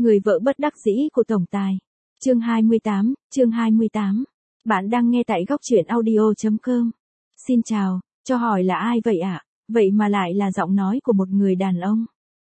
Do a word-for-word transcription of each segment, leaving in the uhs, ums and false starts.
Người vợ bất đắc dĩ của tổng tài. Chương hai mươi tám, chương hai mươi tám. Bạn đang nghe tại góc truyện audio chấm com. Xin chào, cho hỏi là ai vậy ạ? À? Vậy mà lại là giọng nói của một người đàn ông.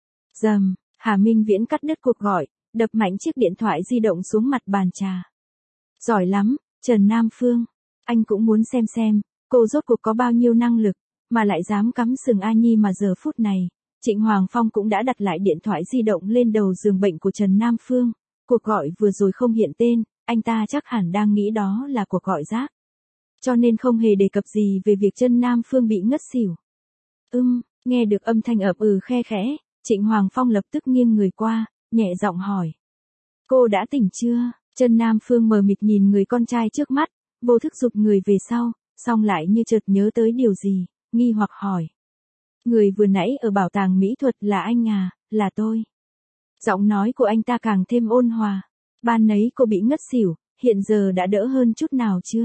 Rầm, Hà Minh Viễn cắt đứt cuộc gọi, đập mạnh chiếc điện thoại di động xuống mặt bàn trà. Giỏi lắm, Trần Nam Phương. Anh cũng muốn xem xem, cô rốt cuộc có bao nhiêu năng lực, mà lại dám cắm sừng A Nhi mà giờ phút này. Trịnh Hoàng Phong cũng đã đặt lại điện thoại di động lên đầu giường bệnh của Trần Nam Phương. Cuộc gọi vừa rồi không hiện tên, anh ta chắc hẳn đang nghĩ đó là cuộc gọi rác. Cho nên không hề đề cập gì về việc Trần Nam Phương bị ngất xỉu. Ưm, nghe được âm thanh ậm ừ khe khẽ, Trịnh Hoàng Phong lập tức nghiêng người qua, nhẹ giọng hỏi. Cô đã tỉnh chưa? Trần Nam Phương mờ mịt nhìn người con trai trước mắt, vô thức giục người về sau, xong lại như chợt nhớ tới điều gì, nghi hoặc hỏi. Người vừa nãy ở bảo tàng mỹ thuật là anh à, là tôi. Giọng nói của anh ta càng thêm ôn hòa. Ban nấy cô bị ngất xỉu, hiện giờ đã đỡ hơn chút nào chưa?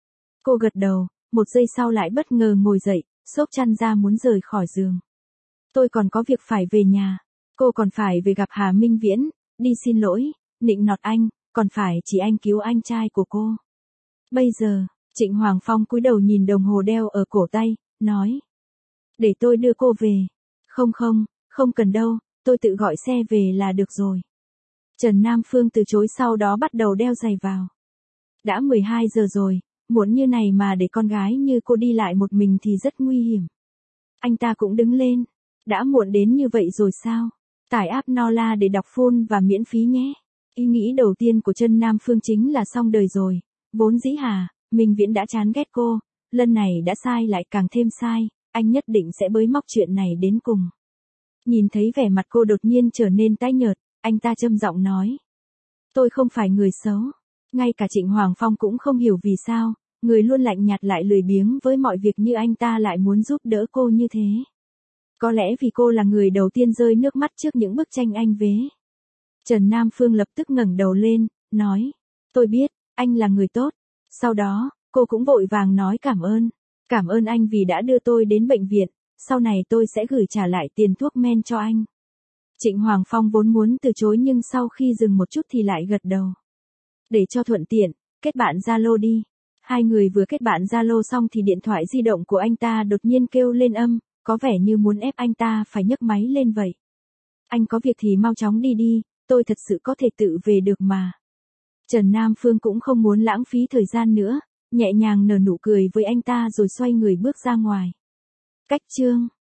Cô gật đầu, một giây sau lại bất ngờ ngồi dậy, xốc chăn ra muốn rời khỏi giường. Tôi còn có việc phải về nhà. Cô còn phải về gặp Hà Minh Viễn, đi xin lỗi, nịnh nọt anh, còn phải chỉ anh cứu anh trai của cô. Bây giờ, Trịnh Hoàng Phong cúi đầu nhìn đồng hồ đeo ở cổ tay, nói. Để tôi đưa cô về. Không không, không cần đâu, tôi tự gọi xe về là được rồi. Trần Nam Phương từ chối sau đó bắt đầu đeo giày vào. Đã mười hai giờ rồi, muộn như này mà để con gái như cô đi lại một mình thì rất nguy hiểm. Anh ta cũng đứng lên. Đã muộn đến như vậy rồi sao? Tải app Nola để đọc full và miễn phí nhé. Ý nghĩ đầu tiên của Trần Nam Phương chính là xong đời rồi. Vốn dĩ Hà Minh Viễn đã chán ghét cô, lần này đã sai lại càng thêm sai, anh nhất định sẽ bới móc chuyện này đến cùng. Nhìn thấy vẻ mặt cô đột nhiên trở nên tái nhợt, anh ta trầm giọng nói. Tôi không phải người xấu. Ngay cả Trịnh Hoàng Phong cũng không hiểu vì sao, người luôn lạnh nhạt lại lười biếng với mọi việc như anh ta lại muốn giúp đỡ cô như thế. Có lẽ vì cô là người đầu tiên rơi nước mắt trước những bức tranh anh vế. Trần Nam Phương lập tức ngẩng đầu lên, nói. Tôi biết, anh là người tốt. Sau đó, cô cũng vội vàng nói cảm ơn. Cảm ơn anh vì đã đưa tôi đến bệnh viện, sau này tôi sẽ gửi trả lại tiền thuốc men cho anh. Trịnh Hoàng Phong vốn muốn từ chối nhưng sau khi dừng một chút thì lại gật đầu. Để cho thuận tiện, kết bạn Zalo đi. Hai người vừa kết bạn Zalo xong thì điện thoại di động của anh ta đột nhiên kêu lên âm, có vẻ như muốn ép anh ta phải nhấc máy lên vậy. Anh có việc thì mau chóng đi đi, tôi thật sự có thể tự về được mà. Trần Nam Phương cũng không muốn lãng phí thời gian nữa, nhẹ nhàng nở nụ cười với anh ta rồi xoay người bước ra ngoài. Cách chương